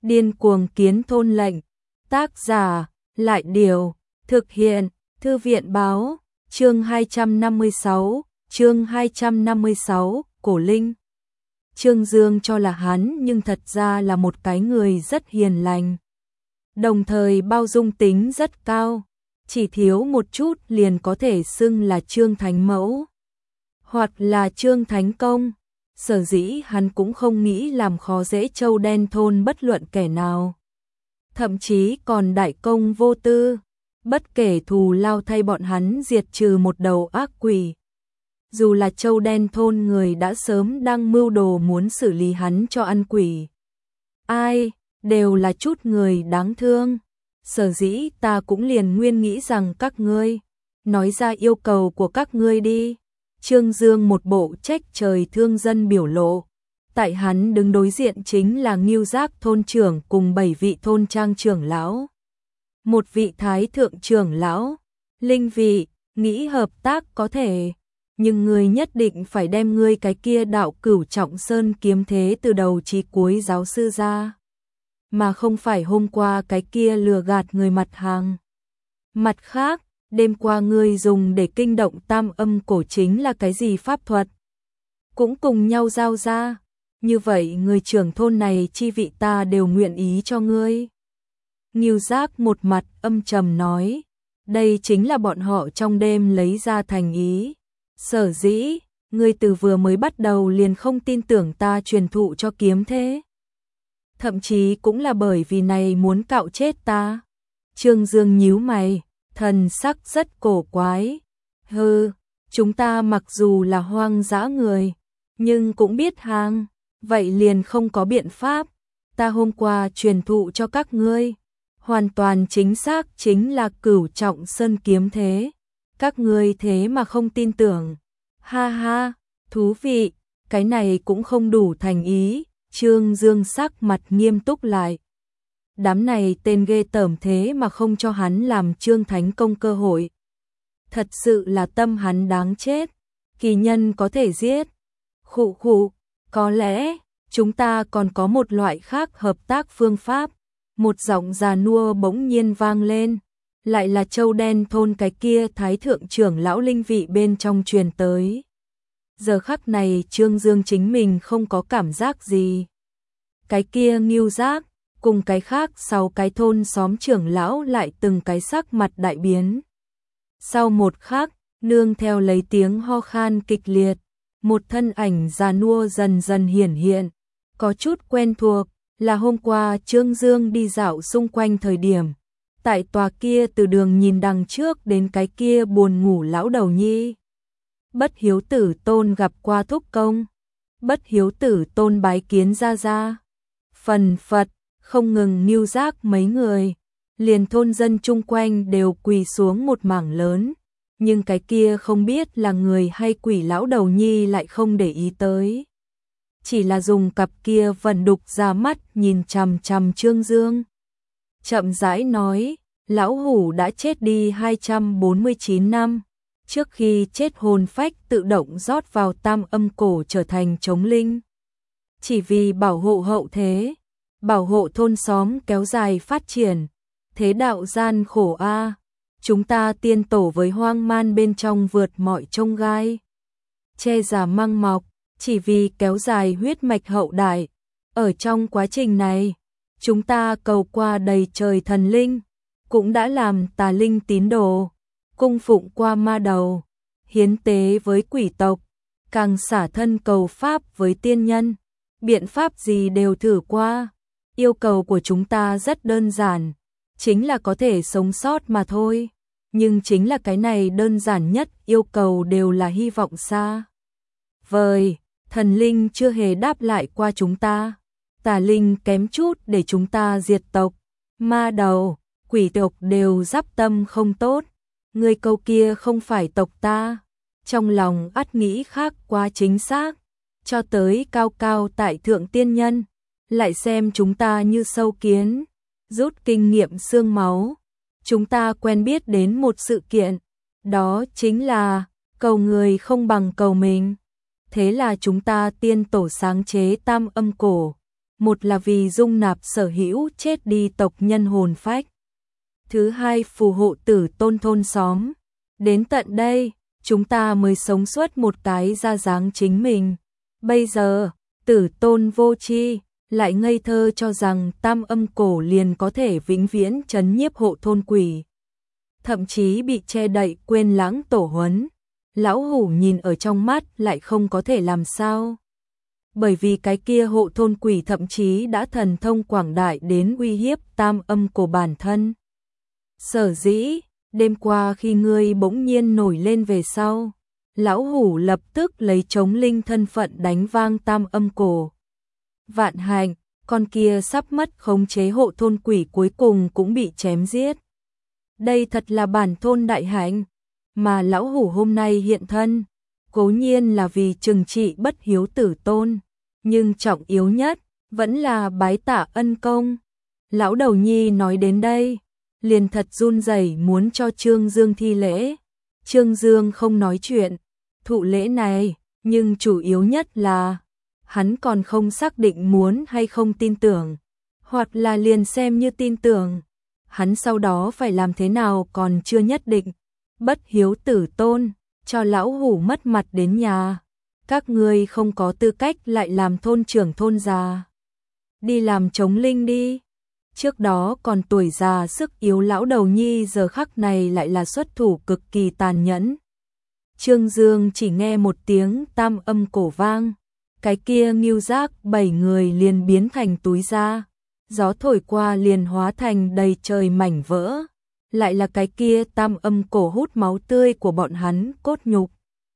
Điên cuồng kiến thôn lệnh. Tác giả, Lại Điều, thực hiện, Thư viện báo, chương 256, Cổ Linh. Trương Dương cho là hắn nhưng thật ra là một cái người rất hiền lành. Đồng thời bao dung tính rất cao, chỉ thiếu một chút liền có thể xưng là Trương Thánh Mẫu, hoặc là Trương Thánh Công. Sở dĩ hắn cũng không nghĩ làm khó dễ Châu Đen thôn bất luận kẻ nào. Thậm chí còn đại công vô tư, bất kể thù lao thay bọn hắn diệt trừ một đầu ác quỷ. Dù là Châu Đen thôn người đã sớm đang mưu đồ muốn xử lý hắn cho ăn quỷ. Ai, đều là chút người đáng thương. Sở dĩ ta cũng liền nguyên nghĩ rằng các ngươi, nói ra yêu cầu của các ngươi đi. Trương Dương một bộ trách trời thương dân biểu lộ. Tại hắn đứng đối diện chính là Ngưu Giác thôn trưởng cùng 7 vị thôn trang trưởng lão. Một vị thái thượng trưởng lão, Linh vị, nghĩ hợp tác có thể, nhưng ngươi nhất định phải đem ngươi cái kia đạo Cửu Trọng Sơn kiếm thế từ đầu chí cuối giáo sư ra, mà không phải hôm qua cái kia lừa gạt người mặt hàng. Mặt khác, đêm qua ngươi dùng để kinh động tam âm cổ chính là cái gì pháp thuật? Cũng cùng nhau giao ra, như vậy người trưởng thôn này chi vị ta đều nguyện ý cho ngươi. Ngưu Giác một mặt âm trầm nói, đây chính là bọn họ trong đêm lấy ra thành ý. Sở dĩ, ngươi từ vừa mới bắt đầu liền không tin tưởng ta truyền thụ cho kiếm thế. Thậm chí cũng là bởi vì này muốn cạo chết ta. Trương Dương nhíu mày, thần sắc rất cổ quái. Hừ, chúng ta mặc dù là hoang dã người, nhưng cũng biết hàng, vậy liền không có biện pháp. Ta hôm qua truyền thụ cho các ngươi, hoàn toàn chính xác chính là Cửu Trọng Sơn kiếm thế. Các ngươi thế mà không tin tưởng. Ha ha, thú vị, cái này cũng không đủ thành ý. Trương Dương sắc mặt nghiêm túc lại. Đám này tên ghê tởm thế mà không cho hắn làm Trương Thánh Công cơ hội. Thật sự là tâm hắn đáng chết. Kỳ nhân có thể giết. Khụ khụ, có lẽ chúng ta còn có một loại khác hợp tác phương pháp. Một giọng già nua bỗng nhiên vang lên. Lại là Châu Đen thôn cái kia thái thượng trưởng lão Linh vị bên trong truyền tới. Giờ khắc này Trương Dương chính mình không có cảm giác gì. Cái kia Ngưu Giác, cùng cái khác 6 cái thôn xóm trưởng lão lại từng cái sắc mặt đại biến. Sau một khắc, nương theo lấy tiếng ho khan kịch liệt, một thân ảnh già nua dần dần hiển hiện. Có chút quen thuộc, là hôm qua Trương Dương đi dạo xung quanh thời điểm. Tại tòa kia từ đường nhìn đằng trước đến cái kia buồn ngủ lão đầu nhi. Bất Hiếu Tử Tôn gặp qua thúc công. Bất Hiếu Tử Tôn bái kiến ra ra. Phần phật, không ngừng Ngưu Giác mấy người. Liền thôn dân chung quanh đều quỳ xuống một mảng lớn. Nhưng cái kia không biết là người hay quỷ lão đầu nhi lại không để ý tới. Chỉ là dùng cặp kia vẩn đục ra mắt nhìn chằm chằm Trương Dương. Chậm rãi nói, lão hủ đã chết đi 249 năm. Trước khi chết hồn phách tự động rót vào tam âm cổ trở thành trống linh. Chỉ vì bảo hộ hậu thế, bảo hộ thôn xóm kéo dài phát triển. Thế đạo gian khổ a, chúng ta tiên tổ với hoang man bên trong vượt mọi chông gai. Che giả măng mọc, chỉ vì kéo dài huyết mạch hậu đại. Ở trong quá trình này, chúng ta cầu qua đầy trời thần linh, cũng đã làm tà linh tín đồ, cung phụng qua ma đầu, hiến tế với quỷ tộc, càng xả thân cầu pháp với tiên nhân, biện pháp gì đều thử qua. Yêu cầu của chúng ta rất đơn giản, chính là có thể sống sót mà thôi, nhưng chính là cái này đơn giản nhất yêu cầu đều là hy vọng xa vời. Thần linh chưa hề đáp lại qua chúng ta, tà linh kém chút để chúng ta diệt tộc, ma đầu, quỷ tộc đều giáp tâm không tốt. Người câu kia không phải tộc ta, trong lòng ắt nghĩ khác quá chính xác, cho tới cao cao tại thượng tiên nhân, lại xem chúng ta như sâu kiến, rút kinh nghiệm xương máu. Chúng ta quen biết đến một sự kiện, đó chính là cầu người không bằng cầu mình. Thế là chúng ta tiên tổ sáng chế tam âm cổ, một là vì dung nạp sở hữu chết đi tộc nhân hồn phách. Thứ hai phù hộ Tử Tôn thôn xóm. Đến tận đây, chúng ta mới sống suốt một cái ra dáng chính mình. Bây giờ, Tử Tôn vô tri, lại ngây thơ cho rằng Tam Âm Cổ liền có thể vĩnh viễn trấn nhiếp hộ thôn quỷ. Thậm chí bị che đậy quên lãng tổ huấn. Lão Hủ nhìn ở trong mắt lại không có thể làm sao. Bởi vì cái kia hộ thôn quỷ thậm chí đã thần thông quảng đại đến uy hiếp Tam Âm Cổ bản thân. Sở dĩ, đêm qua khi ngươi bỗng nhiên nổi lên về sau, Lão Hủ lập tức lấy chống linh thân phận đánh vang Tam Âm Cổ. Vạn hạnh, con kia sắp mất khống chế hộ thôn quỷ cuối cùng cũng bị chém giết. Đây thật là bản thôn đại hạnh, mà Lão Hủ hôm nay hiện thân, cố nhiên là vì trừng trị bất hiếu Tử Tôn, nhưng trọng yếu nhất vẫn là bái tạ ân công. Lão Đầu Nhi nói đến đây, liền thật run rẩy muốn cho Trương Dương thi lễ. Trương Dương không nói chuyện, thụ lễ này, nhưng chủ yếu nhất là hắn còn không xác định muốn hay không tin tưởng, hoặc là liền xem như tin tưởng. Hắn sau đó phải làm thế nào còn chưa nhất định. Bất hiếu Tử Tôn, cho Lão Hủ mất mặt đến nhà. Các ngươi không có tư cách lại làm thôn trưởng thôn già. Đi làm chống linh đi. Trước đó còn tuổi già sức yếu Lão Đầu Nhi giờ khắc này lại là xuất thủ cực kỳ tàn nhẫn. Trương Dương chỉ nghe một tiếng Tam Âm Cổ vang, cái kia Ngưu Giác 7 người liền biến thành túi da, gió thổi qua liền hóa thành đầy trời mảnh vỡ, lại là cái kia Tam Âm Cổ hút máu tươi của bọn hắn cốt nhục.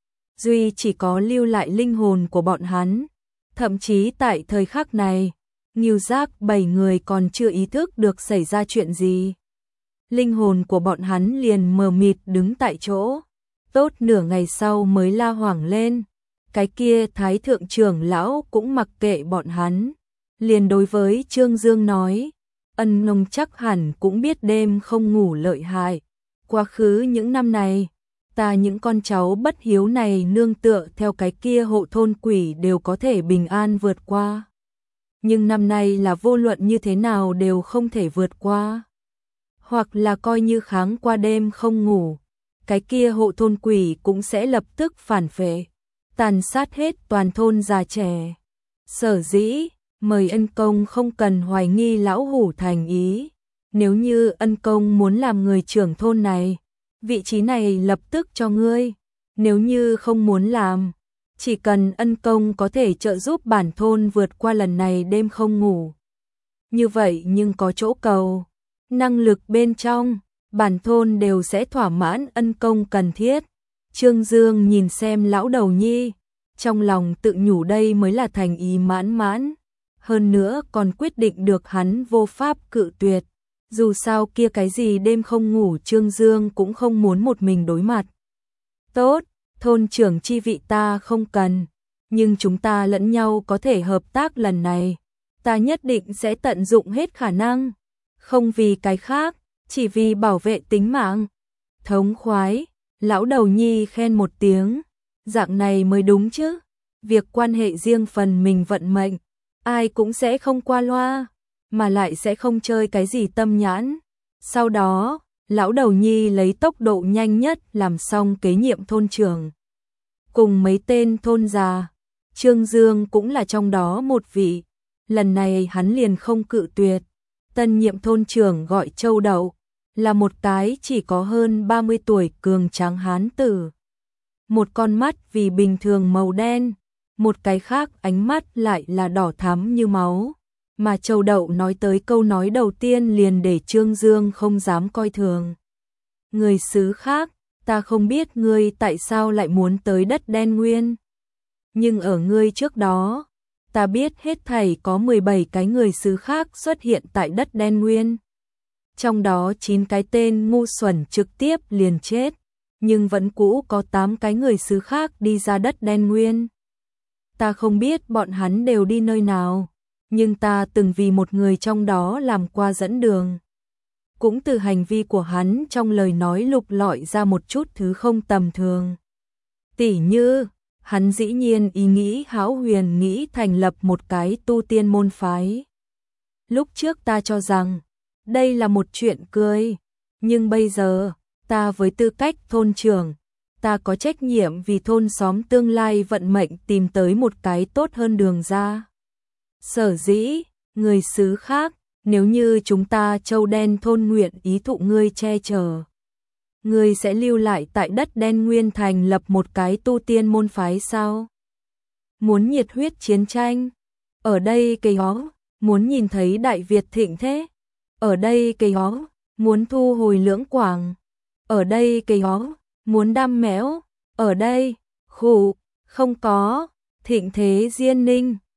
Duy chỉ có lưu lại linh hồn của bọn hắn, thậm chí tại thời khắc này, Ngưu Giác 7 người còn chưa ý thức được xảy ra chuyện gì. Linh hồn của bọn hắn liền mờ mịt đứng tại chỗ, tốt nửa ngày sau mới la hoảng lên. Cái kia Thái Thượng trưởng lão cũng mặc kệ bọn hắn, liền đối với Trương Dương nói, Ân Nông chắc hẳn cũng biết đêm không ngủ lợi hại. Quá khứ những năm này, ta những con cháu bất hiếu này nương tựa theo cái kia hộ thôn quỷ đều có thể bình an vượt qua. Nhưng năm nay là vô luận như thế nào đều không thể vượt qua. Hoặc là coi như kháng qua đêm không ngủ, cái kia hộ thôn quỷ cũng sẽ lập tức phản phệ, tàn sát hết toàn thôn già trẻ. Sở dĩ, mời ân công không cần hoài nghi Lão Hủ thành ý. Nếu như ân công muốn làm người trưởng thôn này, vị trí này lập tức cho ngươi. Nếu như không muốn làm, chỉ cần ân công có thể trợ giúp bản thôn vượt qua lần này đêm không ngủ. Như vậy nhưng có chỗ cầu, năng lực bên trong, bản thôn đều sẽ thỏa mãn ân công cần thiết. Trương Dương nhìn xem Lão Đầu Nhi, trong lòng tự nhủ đây mới là thành ý mãn mãn. Hơn nữa còn quyết định được hắn vô pháp cự tuyệt. Dù sao kia cái gì đêm không ngủ Trương Dương cũng không muốn một mình đối mặt. Tốt, thôn trưởng chi vị ta không cần, nhưng chúng ta lẫn nhau có thể hợp tác lần này. Ta nhất định sẽ tận dụng hết khả năng, không vì cái khác, chỉ vì bảo vệ tính mạng. Thống khoái, Lão Đầu Nhi khen một tiếng, dạng này mới đúng chứ. Việc quan hệ riêng phần mình vận mệnh, ai cũng sẽ không qua loa, mà lại sẽ không chơi cái gì tâm nhãn. Sau đó, Lão Đầu Nhi lấy tốc độ nhanh nhất làm xong kế nhiệm thôn trưởng. Cùng mấy tên thôn già, Trương Dương cũng là trong đó một vị. Lần này hắn liền không cự tuyệt. Tân nhiệm thôn trưởng gọi Châu Đậu, là một cái chỉ có hơn 30 tuổi cường tráng hán tử. Một con mắt vì bình thường màu đen, một cái khác ánh mắt lại là đỏ thắm như máu. Mà Châu Đậu nói tới câu nói đầu tiên liền để Trương Dương không dám coi thường. Người xứ khác, ta không biết ngươi tại sao lại muốn tới đất đen nguyên. Nhưng ở ngươi trước đó, ta biết hết thảy có 17 cái người xứ khác xuất hiện tại đất đen nguyên. Trong đó 9 cái tên ngu xuẩn trực tiếp liền chết, nhưng vẫn cũ có 8 cái người xứ khác đi ra đất đen nguyên. Ta không biết bọn hắn đều đi nơi nào, nhưng ta từng vì một người trong đó làm qua dẫn đường. Cũng từ hành vi của hắn trong lời nói lục lọi ra một chút thứ không tầm thường. Tỉ như, Hắn dĩ nhiên ý nghĩ hão huyền nghĩ thành lập một cái tu tiên môn phái. Lúc trước ta cho rằng đây là một chuyện cười, nhưng bây giờ, ta với tư cách thôn trưởng, ta có trách nhiệm vì thôn xóm tương lai vận mệnh tìm tới một cái tốt hơn đường ra. Sở dĩ, người xứ khác, nếu như chúng ta Châu Đen thôn nguyện ý thụ ngươi che chở, ngươi sẽ lưu lại tại đất đen Nguyên Thành lập một cái tu tiên môn phái sao? Muốn nhiệt huyết chiến tranh? Ở đây cây hó, muốn nhìn thấy Đại Việt thịnh thế? Ở đây cây hó, muốn thu hồi Lưỡng Quảng? Ở đây cây hó, muốn đam mẽo? Ở đây, khụ, không có, thịnh thế Diên Ninh.